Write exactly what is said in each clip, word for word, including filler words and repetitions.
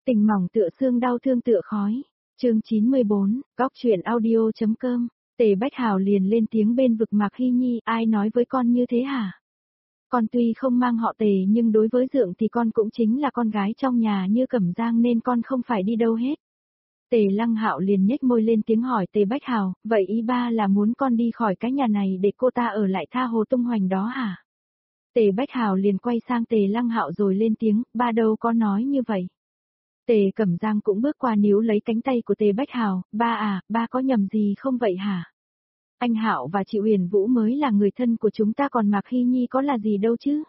Tình mỏng tựa xương đau thương tựa khói. Chương chín mươi bốn, Góc truyện audio.com. Tề Bách Hào liền lên tiếng bên vực Mạc Hy Nhi, ai nói với con như thế hả? Con tuy không mang họ Tề nhưng đối với Dượng thì con cũng chính là con gái trong nhà như Cẩm Giang nên con không phải đi đâu hết. Tề Lăng Hạo liền nhếch môi lên tiếng hỏi Tề Bách Hào, vậy ý ba là muốn con đi khỏi cái nhà này để cô ta ở lại tha hồ tung hoành đó hả? Tề Bách Hào liền quay sang Tề Lăng Hạo rồi lên tiếng, ba đâu có nói như vậy. Tề Cẩm Giang cũng bước qua níu lấy cánh tay của Tề Bách Hào, ba à, ba có nhầm gì không vậy hả? Anh Hạo và chị Huyền Vũ mới là người thân của chúng ta còn Mạc Hy Nhi có là gì đâu chứ?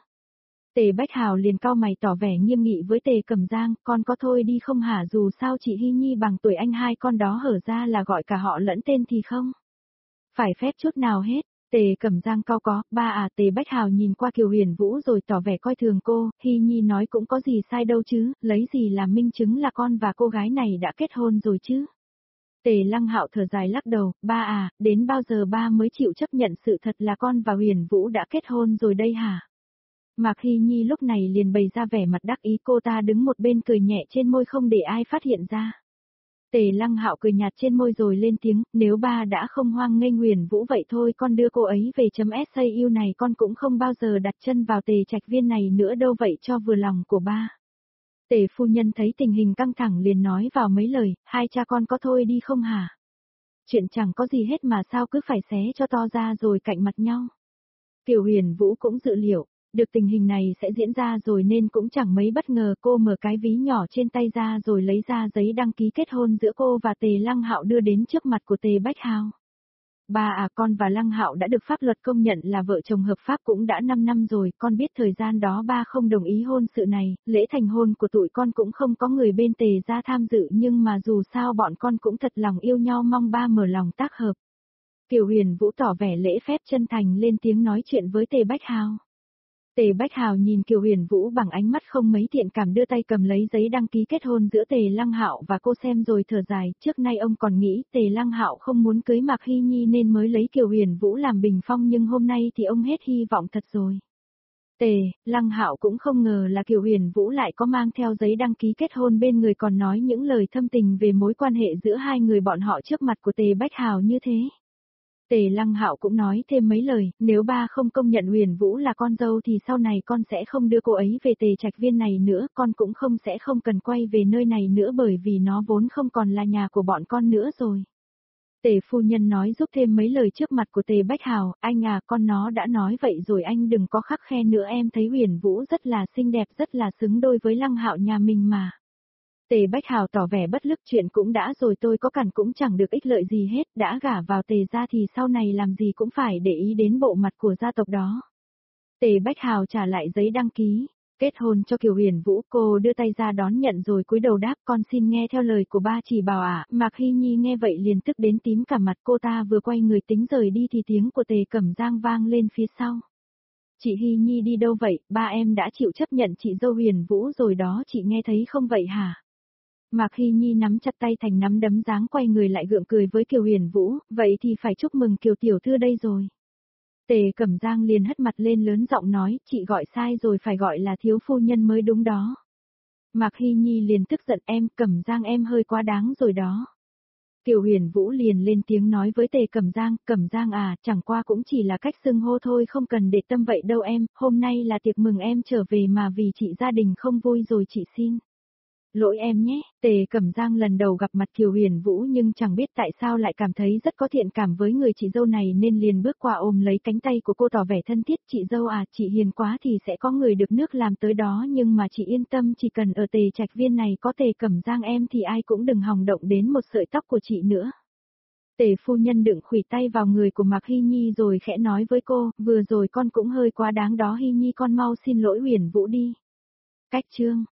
Tề Bách Hào liền cau mày tỏ vẻ nghiêm nghị với Tề Cẩm Giang, con có thôi đi không hả, dù sao chị Hy Nhi bằng tuổi anh hai con đó hở ra là gọi cả họ lẫn tên thì không? Phải phép chút nào hết. Tề Cẩm Giang cau có, ba à, Tề Bách Hào nhìn qua Kiều Huyền Vũ rồi tỏ vẻ coi thường cô, Hy Nhi nói cũng có gì sai đâu chứ, lấy gì làm minh chứng là con và cô gái này đã kết hôn rồi chứ. Tề Lăng Hạo thở dài lắc đầu, ba à, đến bao giờ ba mới chịu chấp nhận sự thật là con và Huyền Vũ đã kết hôn rồi đây hả? Mạc Hy Nhi lúc này liền bày ra vẻ mặt đắc ý, cô ta đứng một bên cười nhẹ trên môi không để ai phát hiện ra. Tề Lăng Hạo cười nhạt trên môi rồi lên tiếng, nếu ba đã không hoang nghênh Huyền Vũ vậy thôi con đưa cô ấy về chấm ét a u này con cũng không bao giờ đặt chân vào Tề Trạch Viên này nữa đâu vậy cho vừa lòng của ba. Tề phu nhân thấy tình hình căng thẳng liền nói vào mấy lời, hai cha con có thôi đi không hả? Chuyện chẳng có gì hết mà sao cứ phải xé cho to ra rồi cạnh mặt nhau. Kiều Huyền Vũ cũng dự liệu được tình hình này sẽ diễn ra rồi nên cũng chẳng mấy bất ngờ, cô mở cái ví nhỏ trên tay ra rồi lấy ra giấy đăng ký kết hôn giữa cô và Tề Lăng Hạo đưa đến trước mặt của Tề Bách Hào. Ba à, con và Lăng Hạo đã được pháp luật công nhận là vợ chồng hợp pháp cũng đã năm năm rồi, con biết thời gian đó ba không đồng ý hôn sự này, lễ thành hôn của tụi con cũng không có người bên Tề gia tham dự nhưng mà dù sao bọn con cũng thật lòng yêu nhau mong ba mở lòng tác hợp. Kiều Huyền Vũ tỏ vẻ lễ phép chân thành lên tiếng nói chuyện với Tề Bách Hào. Tề Bách Hào nhìn Kiều Huyền Vũ bằng ánh mắt không mấy thiện cảm đưa tay cầm lấy giấy đăng ký kết hôn giữa Tề Lăng Hạo và cô xem rồi thở dài, trước nay ông còn nghĩ Tề Lăng Hạo không muốn cưới Mạc Hy Nhi nên mới lấy Kiều Huyền Vũ làm bình phong nhưng hôm nay thì ông hết hy vọng thật rồi. Tề Lăng Hạo cũng không ngờ là Kiều Huyền Vũ lại có mang theo giấy đăng ký kết hôn bên người còn nói những lời thâm tình về mối quan hệ giữa hai người bọn họ trước mặt của Tề Bách Hào như thế. Tề Lăng Hạo cũng nói thêm mấy lời, nếu ba không công nhận Huyền Vũ là con dâu thì sau này con sẽ không đưa cô ấy về Tề Trạch Viên này nữa, con cũng không sẽ không cần quay về nơi này nữa bởi vì nó vốn không còn là nhà của bọn con nữa rồi. Tề phu nhân nói giúp thêm mấy lời trước mặt của Tề Bách Hào, anh à, con nó đã nói vậy rồi anh đừng có khắc khe nữa, em thấy Huyền Vũ rất là xinh đẹp, rất là xứng đôi với Lăng Hạo nhà mình mà. Tề Bách Hào tỏ vẻ bất lực, chuyện cũng đã rồi, tôi có cản cũng chẳng được ích lợi gì hết, đã gả vào Tề gia thì sau này làm gì cũng phải để ý đến bộ mặt của gia tộc đó. Tề Bách Hào trả lại giấy đăng ký kết hôn cho Kiều Huyền Vũ, cô đưa tay ra đón nhận rồi cúi đầu đáp, con xin nghe theo lời của ba chỉ bảo ạ. À. Mạc Hy Nhi nghe vậy liền tức đến tím cả mặt, cô ta vừa quay người tính rời đi thì tiếng của Tề Cẩm Giang vang lên phía sau. Chị Hy Nhi đi đâu vậy, ba em đã chịu chấp nhận chị dâu Huyền Vũ rồi đó, chị nghe thấy không vậy hả? Mạc Hy Nhi nắm chặt tay thành nắm đấm dáng quay người lại gượng cười với Kiều Huyền Vũ, vậy thì phải chúc mừng Kiều tiểu thư đây rồi. Tề Cẩm Giang liền hất mặt lên lớn giọng nói, chị gọi sai rồi, phải gọi là thiếu phu nhân mới đúng đó. Mạc Hy Nhi liền tức giận, em, Cẩm Giang em hơi quá đáng rồi đó. Kiều Huyền Vũ liền lên tiếng nói với Tề Cẩm Giang, Cẩm Giang à, chẳng qua cũng chỉ là cách xưng hô thôi, không cần để tâm vậy đâu em, hôm nay là tiệc mừng em trở về mà vì chị gia đình không vui rồi chị xin lỗi em nhé. Tề Cẩm Giang lần đầu gặp mặt Kiều Huyền Vũ nhưng chẳng biết tại sao lại cảm thấy rất có thiện cảm với người chị dâu này nên liền bước qua ôm lấy cánh tay của cô tỏ vẻ thân thiết, chị dâu à, chị hiền quá thì sẽ có người được nước làm tới đó nhưng mà chị yên tâm, chỉ cần ở Tề Trạch Viên này có Tề Cẩm Giang em thì ai cũng đừng hòng động đến một sợi tóc của chị nữa. Tề phu nhân đựng khuỷu tay vào người của Mạc Hy Nhi rồi khẽ nói với cô, vừa rồi con cũng hơi quá đáng đó Hy Nhi, con mau xin lỗi Huyền Vũ đi. Cách chương